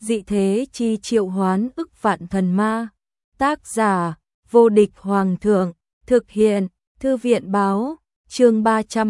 dị thế chi triệu hoán ức vạn thần ma. Tác giả, vô địch hoàng thượng, thực hiện, thư viện báo, chương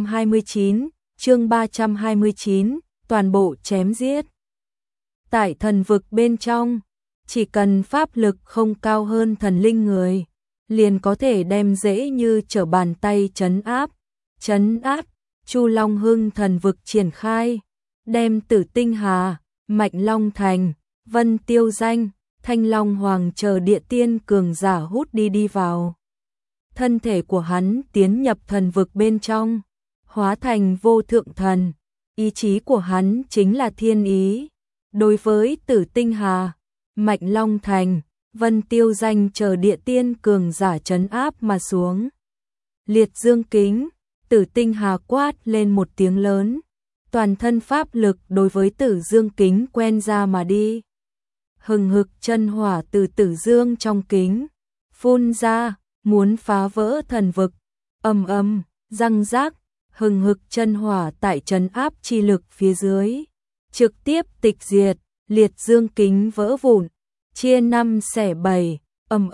329, toàn bộ chém giết. Tại thần vực bên trong, chỉ cần pháp lực không cao hơn thần linh người, liền có thể đem dễ như trở bàn tay trấn áp. Chu Long Hưng thần vực triển khai, đem Tử Tinh Hà, Mạch Long Thành, Vân Tiêu Danh, Thanh Long Hoàng chờ địa tiên cường giả hút đi vào. Thân thể của hắn tiến nhập thần vực bên trong, hóa thành vô thượng thần, ý chí của hắn chính là thiên ý. Đối với Tử Tinh Hà, Mạch Long Thành, Vân Tiêu Danh chờ địa tiên cường giả trấn áp mà xuống. Liệt dương kính, Tử Tinh Hà quát lên một tiếng lớn, toàn thân pháp lực đối với Tử Dương kính quen ra mà đi. Hừng hực chân hỏa từ Tử Dương trong kính phun ra, muốn phá vỡ thần vực. Ầm ầm, răng rác, hừng hực chân hỏa tại trấn áp chi lực phía dưới, trực tiếp tịch diệt, liệt dương kính vỡ vụn, chia năm xẻ bảy. Ầm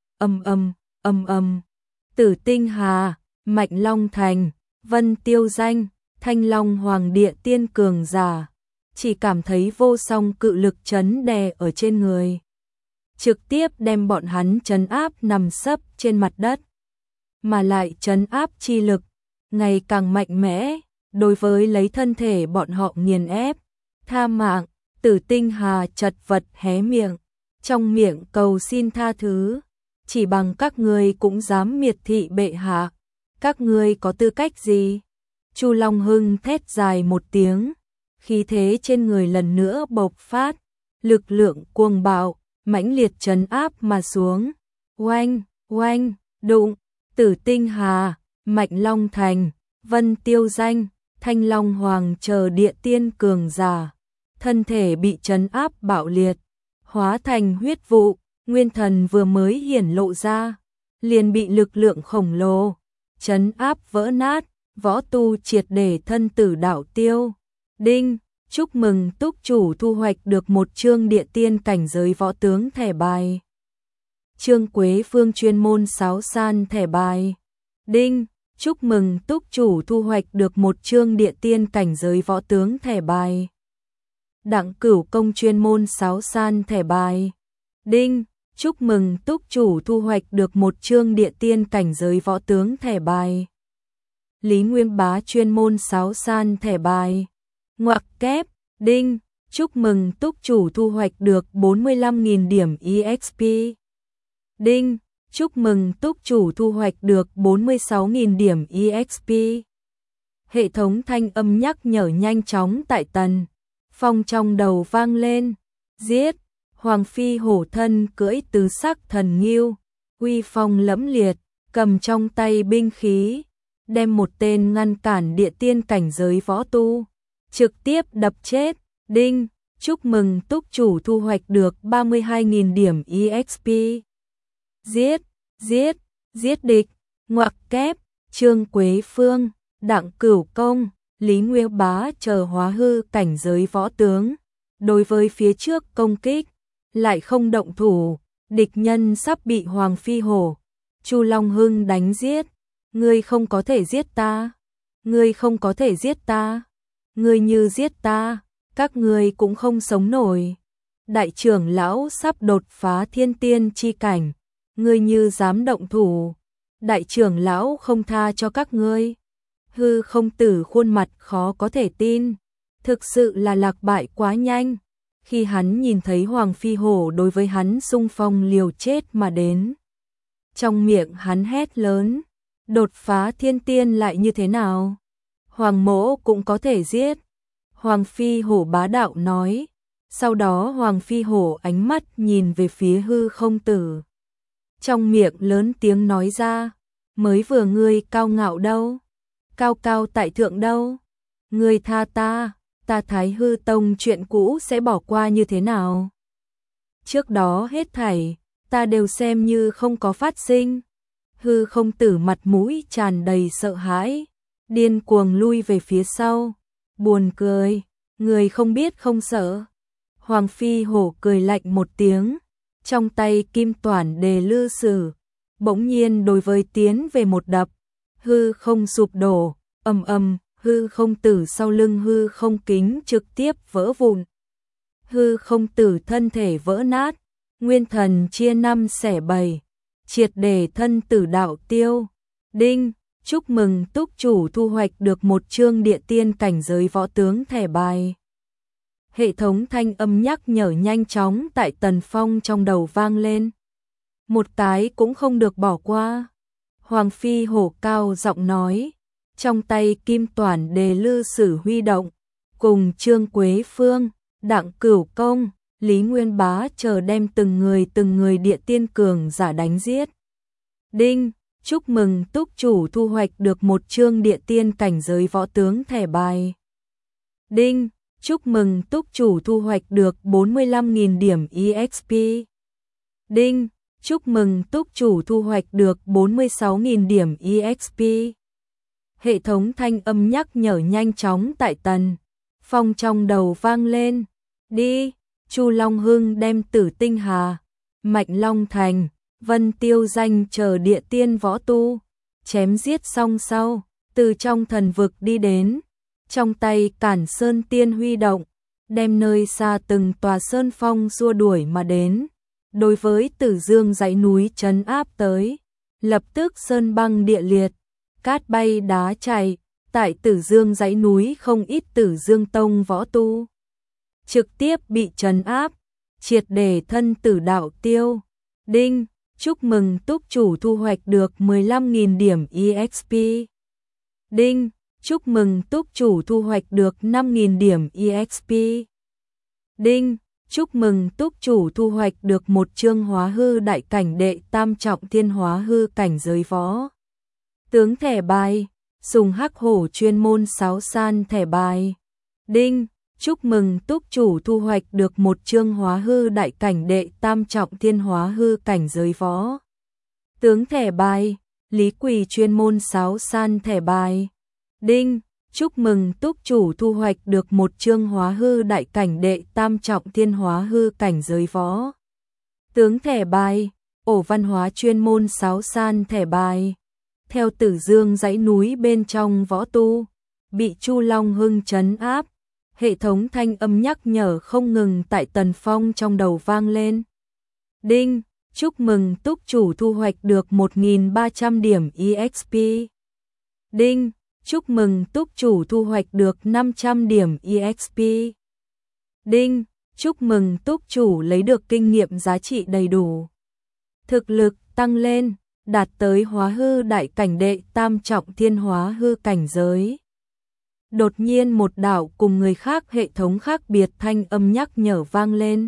ầm. Tử Tinh Hà, Mạch Long Thành, Vân Tiêu Danh, Thanh Long Hoàng địa tiên cường giả, chỉ cảm thấy vô song cự lực chấn đè ở trên người, trực tiếp đem bọn hắn trấn áp nằm sấp trên mặt đất. Mà lại trấn áp chi lực ngày càng mạnh mẽ, đối với lấy thân thể bọn họ nghiền ép. Tha mạng, Tử Tinh Hà chật vật hé miệng, trong miệng cầu xin tha thứ. Chỉ bằng các ngươi cũng dám miệt thị bệ hạ, các ngươi có tư cách gì? Chu Long Hưng thét dài một tiếng, khí thế trên người lần nữa bộc phát, lực lượng cuồng bạo, mãnh liệt trấn áp mà xuống. Oanh, oanh, đụng, Tử Tinh Hà, Mạch Long Thành, Vân Tiêu Danh, Thanh Long Hoàng chờ địa tiên cường giả, thân thể bị trấn áp bạo liệt, hóa thành huyết vụ. Nguyên thần vừa mới hiển lộ ra, liền bị lực lượng khổng lồ trấn áp vỡ nát, võ tu triệt để thân tử đạo tiêu. Đinh, chúc mừng túc chủ thu hoạch được một chương địa tiên cảnh giới võ tướng thẻ bài. Trương Quế Phương chuyên môn sáo san thẻ bài. Đinh, chúc mừng túc chủ thu hoạch được một chương địa tiên cảnh giới võ tướng thẻ bài. Đặng Cửu Công chuyên môn sáo san thẻ bài. Đinh, chúc mừng túc chủ thu hoạch được một chương địa tiên cảnh giới võ tướng thẻ bài. Lý Nguyên Bá chuyên môn sáo san thẻ bài. Ngoặc kép. Đinh, chúc mừng túc chủ thu hoạch được 45.000 điểm EXP. Đinh, chúc mừng túc chủ thu hoạch được 46.000 điểm EXP. Hệ thống thanh âm nhắc nhở nhanh chóng tại Tần Phong trong đầu vang lên. Giết! Hoàng phi hổ thân cưỡi tứ sắc thần ngưu, uy phong lẫm liệt, cầm trong tay binh khí, đem một tên ngăn cản địa tiên cảnh giới võ tu, trực tiếp đập chết. Đinh, chúc mừng túc chủ thu hoạch được 32.000 điểm EXP. Giết địch, ngoặc kép, Trương Quế Phương, Đặng Cửu Công, Lý Nguyên Bá chờ hóa hư cảnh giới võ tướng, đối với phía trước công kích lại không động thủ, địch nhân sắp bị Hoàng phi hổ, Chu Long Hưng đánh giết. Ngươi không có thể giết ta, ngươi không có thể giết ta, ngươi như giết ta, các ngươi cũng không sống nổi. Đại trưởng lão sắp đột phá thiên tiên chi cảnh, ngươi như dám động thủ, đại trưởng lão không tha cho các ngươi. Hư Không Tử khuôn mặt khó có thể tin, thực sự là lạc bại quá nhanh. Khi hắn nhìn thấy Hoàng phi hổ đối với hắn xung phong liều chết mà đến, trong miệng hắn hét lớn, đột phá thiên tiên lại như thế nào? Hoàng mỗ cũng có thể giết. Hoàng phi hổ bá đạo nói. Sau đó Hoàng phi hổ ánh mắt nhìn về phía Hư Không Tử, trong miệng lớn tiếng nói ra, mới vừa ngươi cao ngạo đâu, cao cao tại thượng đâu, ngươi tha ta, ta Thái Hư Tông chuyện cũ sẽ bỏ qua như thế nào? Trước đó hết thảy, ta đều xem như không có phát sinh. Hư Không Tử mặt mũi tràn đầy sợ hãi, điên cuồng lui về phía sau, buồn cười, người không biết không sợ. Hoàng Phi Hổ cười lạnh một tiếng, trong tay kim toản đề lư sử, bỗng nhiên đối với tiến về một đập, hư không sụp đổ, ầm ầm, hư không tử sau lưng hư không kính trực tiếp vỡ vụn. Hư không tử thân thể vỡ nát, nguyên thần chia năm xẻ bảy, triệt để thân tử đạo tiêu. Đinh, chúc mừng túc chủ thu hoạch được một chương địa tiên cảnh giới võ tướng thẻ bài. Hệ thống thanh âm nhắc nhở nhanh chóng tại Tần Phong trong đầu vang lên. Một cái cũng không được bỏ qua. Hoàng Phi Hổ cao giọng nói, trong tay kim toản đề lư sử huy động, cùng Trương Quế Phương, Đặng Cửu Công, Lý Nguyên Bá chờ đem từng người địa tiên cường giả đánh giết. Đinh, chúc mừng túc chủ thu hoạch được một chương địa tiên cảnh giới võ tướng thẻ bài. Đinh, chúc mừng túc chủ thu hoạch được 45.000 điểm EXP. Đinh, chúc mừng túc chủ thu hoạch được 46.000 điểm EXP. Hệ thống thanh âm nhắc nhở nhanh chóng tại Tần Phong trong đầu vang lên. Đi, Chu Long Hưng đem Tử Tinh Hà, Mạnh Long Thành, Vân Tiêu Danh chờ địa tiên võ tu, chém giết xong sau, từ trong thần vực đi đến, trong tay Cản Sơn Tiên huy động, đem nơi xa từng tòa sơn phong xua đuổi mà đến, đối với Tử Dương dãy núi trấn áp tới, lập tức sơn băng địa liệt, cát bay đá chảy, tại Tử Dương dãy núi không ít Tử Dương tông võ tu trực tiếp bị trấn áp, triệt để thân tử đạo tiêu. Đinh, chúc mừng túc chủ thu hoạch được 15.000 điểm EXP. Đinh, chúc mừng túc chủ thu hoạch được 5.000 điểm EXP. Đinh, chúc mừng túc chủ thu hoạch được một chương hóa hư đại cảnh đệ tam trọng thiên hóa hư cảnh giới võ tướng thẻ bài, sùng hắc hổ chuyên môn sáo san thẻ bài. Đinh, chúc mừng túc chủ thu hoạch được một chương hóa hư đại cảnh đệ tam trọng thiên hóa hư cảnh giới võ tướng thẻ bài, Lý Quỳ chuyên môn sáo san thẻ bài. Đinh, chúc mừng túc chủ thu hoạch được một chương hóa hư đại cảnh đệ tam trọng thiên hóa hư cảnh giới võ tướng thẻ bài, Ổ Văn Hóa chuyên môn sáo san thẻ bài. Theo Tử Dương dãy núi bên trong võ tu, bị Chu Long Hưng trấn áp, hệ thống thanh âm nhắc nhở không ngừng tại Tần Phong trong đầu vang lên. Đinh, chúc mừng túc chủ thu hoạch được 1.300 điểm EXP. Đinh, chúc mừng túc chủ thu hoạch được 500 điểm EXP. Đinh, chúc mừng túc chủ lấy được kinh nghiệm giá trị đầy đủ. Thực lực tăng lên, đạt tới hóa hư đại cảnh đệ tam trọng thiên hóa hư cảnh giới. Đột nhiên một đạo cùng người khác hệ thống khác biệt thanh âm nhắc nhở vang lên.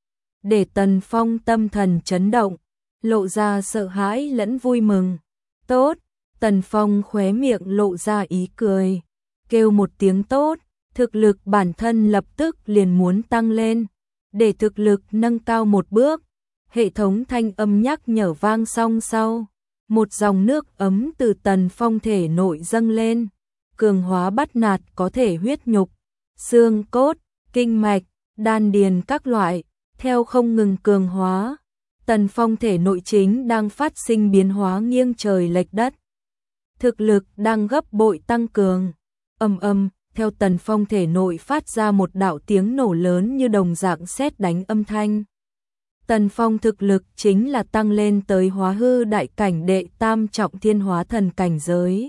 Để Tần Phong tâm thần chấn động, lộ ra sợ hãi lẫn vui mừng. Tốt, Tần Phong khóe miệng lộ ra ý cười, kêu một tiếng tốt, thực lực bản thân lập tức liền muốn tăng lên. Để thực lực nâng cao một bước, hệ thống thanh âm nhắc nhở vang xong sau, một dòng nước ấm từ Tần Phong thể nội dâng lên, cường hóa bắt nạt có thể huyết nhục, xương cốt, kinh mạch, đan điền các loại, theo không ngừng cường hóa. Tần Phong thể nội chính đang phát sinh biến hóa nghiêng trời lệch đất. Thực lực đang gấp bội tăng cường. Ầm ầm, theo Tần Phong thể nội phát ra một đạo tiếng nổ lớn như đồng dạng sét đánh âm thanh. Tần Phong thực lực chính là tăng lên tới hóa hư đại cảnh đệ tam trọng thiên hóa thần cảnh giới.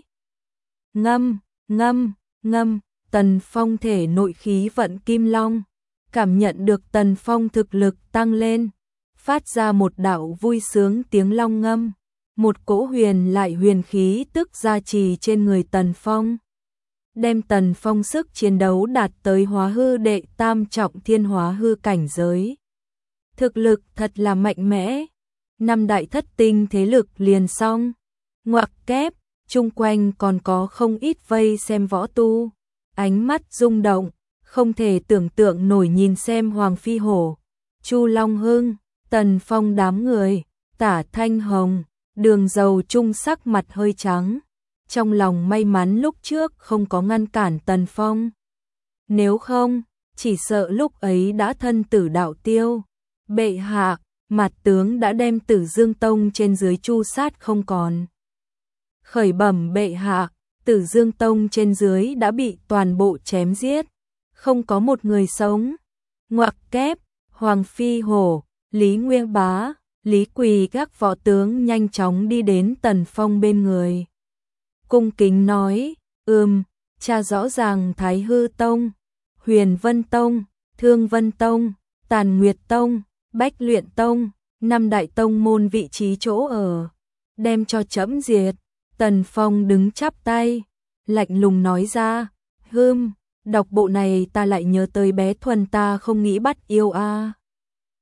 Ngâm, ngâm, ngâm, Tần Phong thể nội khí vận kim long, cảm nhận được Tần Phong thực lực tăng lên, phát ra một đạo vui sướng tiếng long ngâm, một cỗ huyền lại huyền khí tức gia trì trên người Tần Phong, đem Tần Phong sức chiến đấu đạt tới hóa hư đệ tam trọng thiên hóa hư cảnh giới. Thực lực thật là mạnh mẽ. Năm đại thất tinh thế lực liền xong. Ngoặc kép, chung quanh còn có không ít vây xem võ tu. Ánh mắt rung động, không thể tưởng tượng nổi nhìn xem Hoàng Phi Hổ, Chu Long Hưng, Tần Phong đám người, Tả Thanh Hồng, Đường Dầu Trung sắc mặt hơi trắng. Trong lòng may mắn lúc trước không có ngăn cản Tần Phong. Nếu không, chỉ sợ lúc ấy đã thân tử đạo tiêu. Bệ hạ, mặt tướng đã đem Tử Dương Tông trên dưới tru sát không còn. Khởi bẩm bệ hạ, Tử Dương Tông trên dưới đã bị toàn bộ chém giết, không có một người sống. Ngoặc kép, Hoàng Phi Hổ, Lý Nguyên Bá, Lý Quỳ các võ tướng nhanh chóng đi đến Tần Phong bên người. Cung kính nói, cha rõ ràng Thái Hư Tông, Huyền Vân Tông, Thương Vân Tông, Tàn Nguyệt Tông, Bách Luyện Tông, 5 đại tông môn vị trí chỗ ở, đem cho trẫm diệt. Tần Phong đứng chắp tay, lạnh lùng nói ra, đọc bộ này ta lại nhớ tới bé Thuần ta không nghĩ bắt yêu a.